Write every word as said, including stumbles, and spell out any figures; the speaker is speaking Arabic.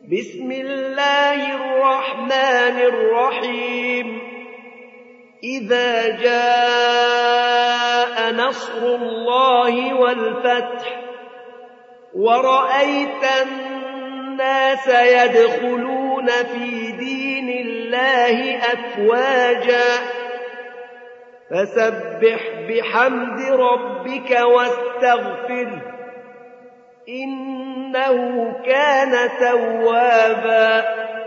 بسم الله الرحمن الرحيم إذا جاء نصر الله والفتح ورأيت الناس يدخلون في دين الله أفواجا فسبح بحمد ربك واستغفره إنه كان توابا